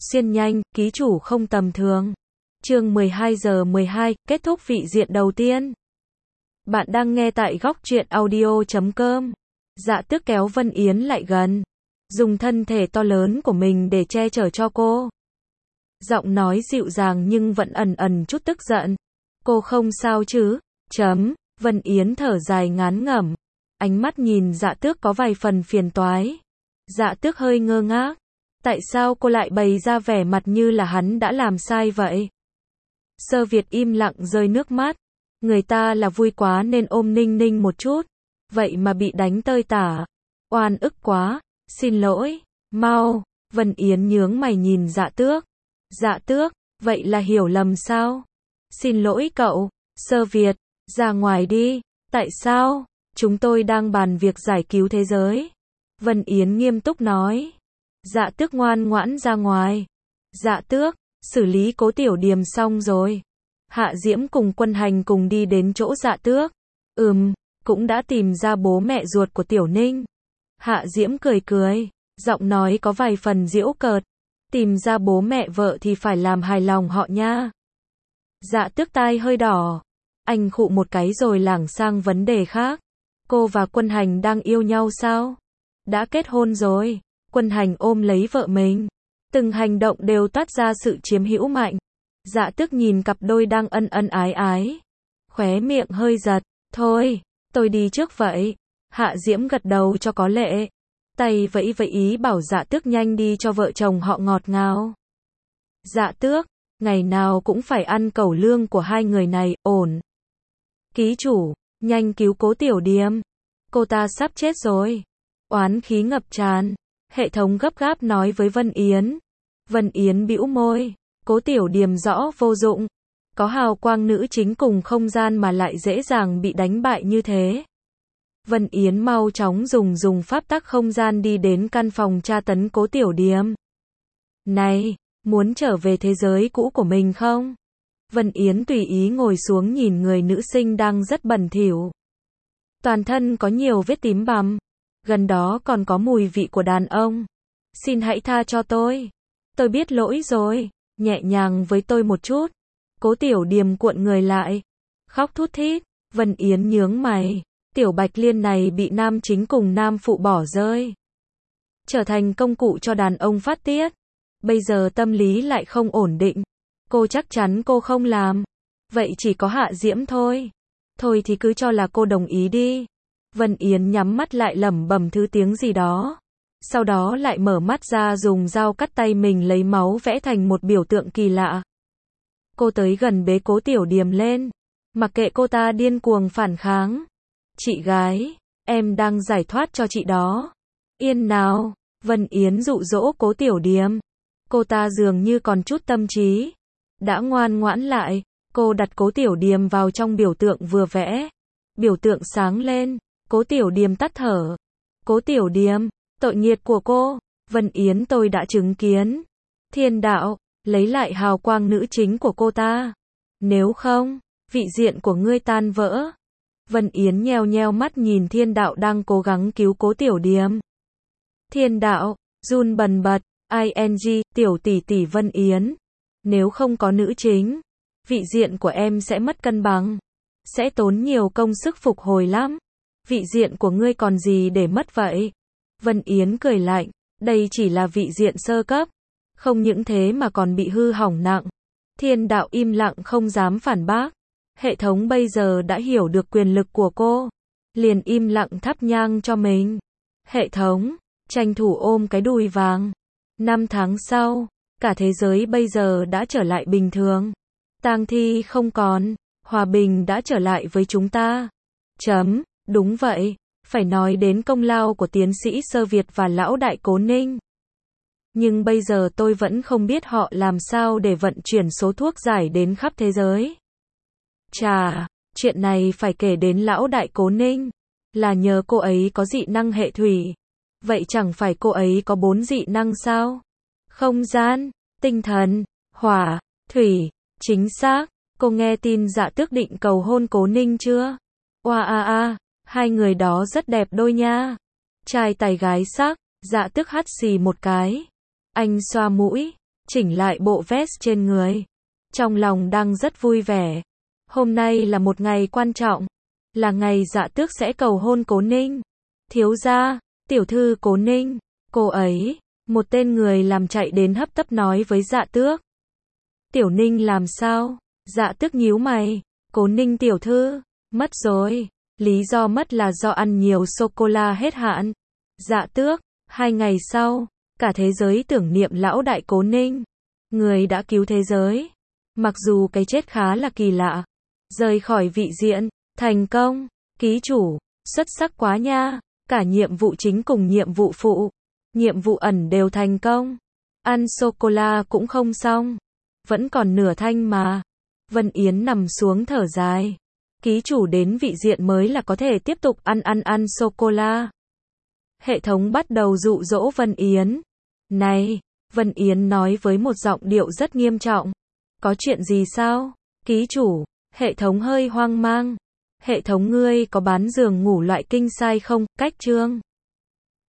xuyên nhanh, ký chủ không tầm thường. Chương 12 giờ 12, kết thúc vị diện đầu tiên. Bạn đang nghe tại góc truyện audio.com. Dạ Tước kéo Vân Yến lại gần, dùng thân thể to lớn của mình để che chở cho cô. Giọng nói dịu dàng nhưng vẫn ẩn ẩn chút tức giận. Cô không sao chứ? Vân Yến thở dài ngán ngẩm. Ánh mắt nhìn Dạ Tước có vài phần phiền toái. Dạ Tước hơi ngơ ngác. Tại sao cô lại bày ra vẻ mặt như là hắn đã làm sai vậy? Sơ Việt im lặng rơi nước mắt. Người ta là vui quá nên ôm Ninh Ninh một chút. Vậy mà bị đánh tơi tả. Oan ức quá. Xin lỗi. Mau. Vân Yến nhướng mày nhìn Dạ Tước. Dạ Tước, vậy là hiểu lầm sao? Xin lỗi cậu. Sơ Việt, ra ngoài đi. Tại sao? Chúng tôi đang bàn việc giải cứu thế giới. Vân Yến nghiêm túc nói. Dạ Tước ngoan ngoãn ra ngoài. Dạ Tước, xử lý Cố Tiểu Điềm xong rồi. Hạ Diễm cùng Quân Hành cùng đi đến chỗ Dạ Tước. Cũng đã tìm ra bố mẹ ruột của Tiểu Ninh. Hạ Diễm cười cười, giọng nói có vài phần giễu cợt. Tìm ra bố mẹ vợ thì phải làm hài lòng họ nha. Dạ Tước tai hơi đỏ. Anh khụ một cái rồi lảng sang vấn đề khác. Cô và Quân Hành đang yêu nhau sao? Đã kết hôn rồi. Quân Hành ôm lấy vợ mình. Từng hành động đều toát ra sự chiếm hữu mạnh. Dạ Tước nhìn cặp đôi đang ân ân ái ái. Khóe miệng hơi giật. Thôi, tôi đi trước vậy. Hạ Diễm gật đầu cho có lệ. Tay vẫy vẫy ý bảo Dạ Tước nhanh đi cho vợ chồng họ ngọt ngào. Dạ Tước, ngày nào cũng phải ăn cẩu lương của hai người này, ổn. Ký chủ, nhanh cứu Cố Tiểu Điềm. Cô ta sắp chết rồi. Oán khí ngập tràn. Hệ thống gấp gáp nói với Vân Yến. Vân Yến bĩu môi. Cố Tiểu Điềm rõ vô dụng. Có hào quang nữ chính cùng không gian mà lại dễ dàng bị đánh bại như thế. Vân Yến mau chóng dùng pháp tắc không gian đi đến căn phòng tra tấn Cố Tiểu Điềm. Này, muốn trở về thế giới cũ của mình không? Vân Yến tùy ý ngồi xuống nhìn người nữ sinh đang rất bẩn thỉu. Toàn thân có nhiều vết tím bầm. Gần đó còn có mùi vị của đàn ông. Xin hãy tha cho tôi. Tôi biết lỗi rồi. Nhẹ nhàng với tôi một chút. Cố Tiểu Điềm cuộn người lại. Khóc thút thít. Vân Yến nhướng mày. Tiểu Bạch Liên này bị nam chính cùng nam phụ bỏ rơi. Trở thành công cụ cho đàn ông phát tiết. Bây giờ tâm lý lại không ổn định. Cô chắc chắn cô không làm. Vậy chỉ có Hạ Diễm thôi. Thôi thì cứ cho là cô đồng ý đi. Vân Yến nhắm mắt lại lẩm bẩm thứ tiếng gì đó. Sau đó lại mở mắt ra dùng dao cắt tay mình lấy máu vẽ thành một biểu tượng kỳ lạ. Cô tới gần bế Cố Tiểu Điềm lên. Mặc kệ cô ta điên cuồng phản kháng. Chị gái, em đang giải thoát cho chị đó. Yên nào. Vân Yến dụ dỗ Cố Tiểu Điềm. Cô ta dường như còn chút tâm trí. Đã ngoan ngoãn lại. Cô đặt Cố Tiểu Điềm vào trong biểu tượng vừa vẽ. Biểu tượng sáng lên. Cố Tiểu Điềm tắt thở. Cố Tiểu Điềm, tội nghiệt của cô. Vân Yến tôi đã chứng kiến. Thiên đạo, lấy lại hào quang nữ chính của cô ta. Nếu không, vị diện của ngươi tan vỡ. Vân Yến nheo nheo mắt nhìn thiên đạo đang cố gắng cứu Cố Tiểu Điềm. Thiên đạo, run bần bật, ing, tiểu tỷ tỷ Vân Yến. Nếu không có nữ chính, vị diện của em sẽ mất cân bằng. Sẽ tốn nhiều công sức phục hồi lắm. Vị diện của ngươi còn gì để mất vậy? Vân Yến cười lạnh. Đây chỉ là vị diện sơ cấp. Không những thế mà còn bị hư hỏng nặng. Thiên đạo im lặng không dám phản bác. Hệ thống bây giờ đã hiểu được quyền lực của cô. Liền im lặng thắp nhang cho mình. Hệ thống, tranh thủ ôm cái đùi vàng. 5 tháng sau, cả thế giới bây giờ đã trở lại bình thường. Tang thi không còn, hòa bình đã trở lại với chúng ta. Đúng vậy, phải nói đến công lao của tiến sĩ Sơ Việt và lão đại Cố Ninh. Nhưng bây giờ tôi vẫn không biết họ làm sao để vận chuyển số thuốc giải đến khắp thế giới. Chà, chuyện này phải kể đến lão đại Cố Ninh. Là nhờ cô ấy có dị năng hệ thủy. Vậy chẳng phải cô ấy có 4 dị năng sao? Không gian, tinh thần, hỏa, thủy. Chính xác, cô nghe tin Dạ Tước định cầu hôn Cố Ninh chưa? Hai người đó rất đẹp đôi nha. Trai tài gái sắc. Dạ Tước hắt xì một cái. Anh xoa mũi. chỉnh lại bộ vest trên người. Trong lòng đang rất vui vẻ. Hôm nay là một ngày quan trọng, là ngày Dạ Tước sẽ cầu hôn Cố Ninh. Thiếu gia, tiểu thư Cố Ninh, cô ấy, một tên người làm chạy đến hấp tấp nói với Dạ Tước. Tiểu Ninh làm sao? Dạ Tước nhíu mày. Cố Ninh tiểu thư, mất rồi. Lý do mất là do ăn nhiều sô-cô-la hết hạn. Dạ Tước, 2 ngày sau, cả thế giới tưởng niệm lão đại Cố Ninh. Người đã cứu thế giới. Mặc dù cái chết khá là kỳ lạ. Rời khỏi vị diện, thành công. Ký chủ, xuất sắc quá nha. Cả nhiệm vụ chính cùng nhiệm vụ phụ, nhiệm vụ ẩn đều thành công. Ăn sô-cô-la cũng không xong. Vẫn còn nửa thanh mà. Vân Yến nằm xuống thở dài. Ký chủ đến vị diện mới là có thể tiếp tục ăn sô-cô-la. Hệ thống bắt đầu dụ dỗ Vân Yến. Này, Vân Yến nói với một giọng điệu rất nghiêm trọng. Có chuyện gì sao? Ký chủ, hệ thống hơi hoang mang. Hệ thống ngươi có bán giường ngủ loại king size không? Cách chương